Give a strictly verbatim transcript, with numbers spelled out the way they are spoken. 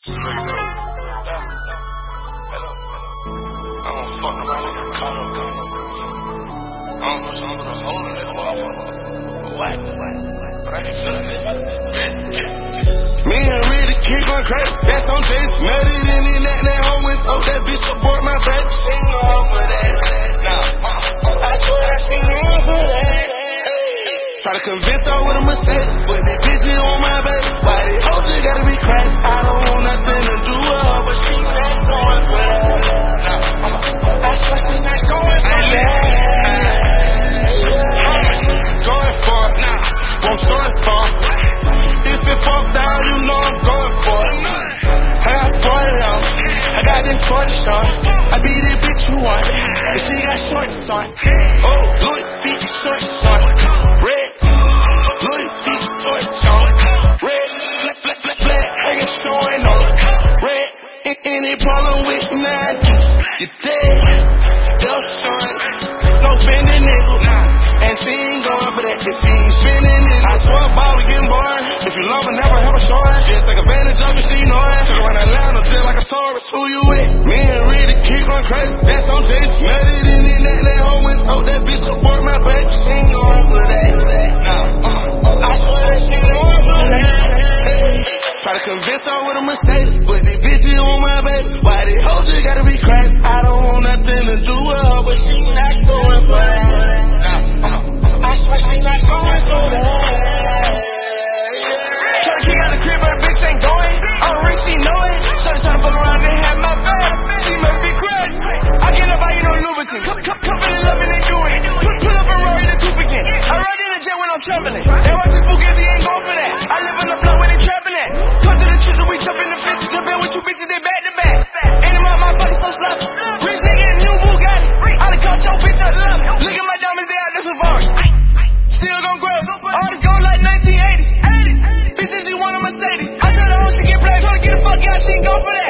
I don't fuck around and got caught up. I don't know, some of us holding it, motherfucker. What? But I ain't feeling it. Me and Riddick keep going crazy. That's on Jason. Met it in the net, that hoe and told that bitch abort my baby. She ain't go over that. Nah, uh, I swear I seen her over that. Try to convince her with a mistake, but this bitch is on my baby. Why these hoes just gotta be cracked? I don't want nothing to do with her, but she not going for that. Nah, uh, I swear she not going for that. Going for it, nah, won't show it for it. If it falls down, you know I'm going for it. I got forty on me, I got this forty short. I beat that bitch you want, and she got shorts on. Oh, Louis feet shorts on. Red, Louis feet shorts on. Red, black, black, black, black, hanging showing on. Red, any problem with Nike, you dead. They'll short, no spending nigga, and she ain't going for that if he ain't spending nigga. I swear ball we getting boring. If you love her, never have a short. Just take advantage of it, she know it. Cause when I land, I'm just like a Taurus. Who you with? Me and Riddick keep going crazy. That's on Jason. Met it in the net, that hoe and told that bitch abort my baby. She ain't going for that. Nah, uh, I swear that she ain't going for that. Try to convince her with a Mercedes, but this bitch is on my baby. Why these hoes just gotta be cracked? I don't want nothing to do with her, but she not going for that. Nah, uh, I swear she not going for that. Try to kick out the crib, but the bitch ain't going. I'm rich, she know it. Shawty tryna fuck around and have my back. She must be crazy. I cannot buy you no lubricant. Come, come, come in love and they do it. Pull, pull up and roll in the coupe again. I ride in the jet when I'm traveling. That watch is boogie, he ain't going for that. I live on the block where they trapping at. Come to the trip and we jump in the fifties. The bed with two bitches, they back to back. And my, my pocket so sloppy. Rich nigga in new Bugatti. I done caught your bitch up love. Look at my diamonds, they out this Safari. Still gon' grow. All this gold like nineteen eighties. Bitch said she want a Mercedes. I told her, oh, she get black. Told her, get the fuck out, she ain't go for that.